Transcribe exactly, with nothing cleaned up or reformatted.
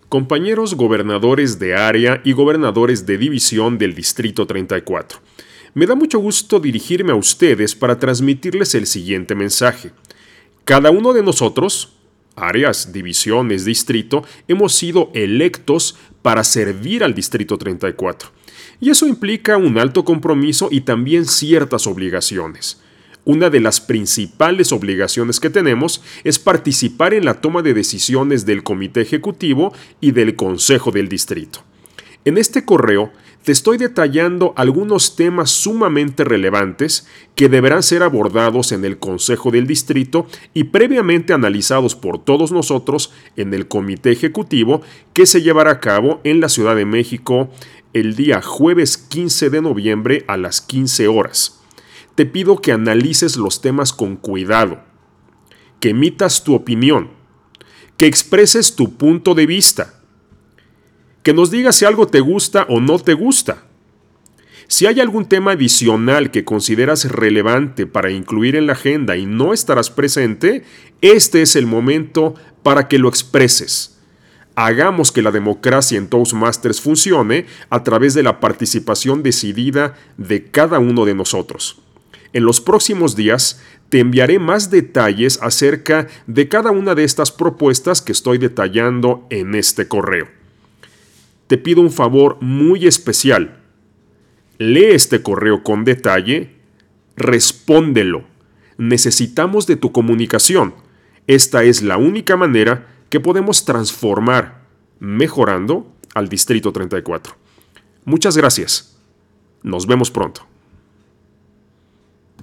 compañeros gobernadores de área y gobernadores de división del Distrito treinta y cuatro. Me da mucho gusto dirigirme a ustedes para transmitirles el siguiente mensaje. Cada uno de nosotros, áreas, divisiones, distrito, hemos sido electos para servir al Distrito treinta y cuatro. Y eso implica un alto compromiso y también ciertas obligaciones. Una de las principales obligaciones que tenemos es participar en la toma de decisiones del Comité Ejecutivo y del Consejo del Distrito. En este correo te estoy detallando algunos temas sumamente relevantes que deberán ser abordados en el Consejo del Distrito y previamente analizados por todos nosotros en el Comité Ejecutivo que se llevará a cabo en la Ciudad de México el día jueves quince de noviembre a las quince horas. Te pido que analices los temas con cuidado, que emitas tu opinión, que expreses tu punto de vista, que nos digas si algo te gusta o no te gusta. Si hay algún tema adicional que consideras relevante para incluir en la agenda y no estarás presente, este es el momento para que lo expreses. Hagamos que la democracia en Toastmasters funcione a través de la participación decidida de cada uno de nosotros. En los próximos días te enviaré más detalles acerca de cada una de estas propuestas que estoy detallando en este correo. Te pido un favor muy especial. Lee este correo con detalle, respóndelo. Necesitamos de tu comunicación. Esta es la única manera que podemos transformar, mejorando al Distrito treinta y cuatro. Muchas gracias. Nos vemos pronto.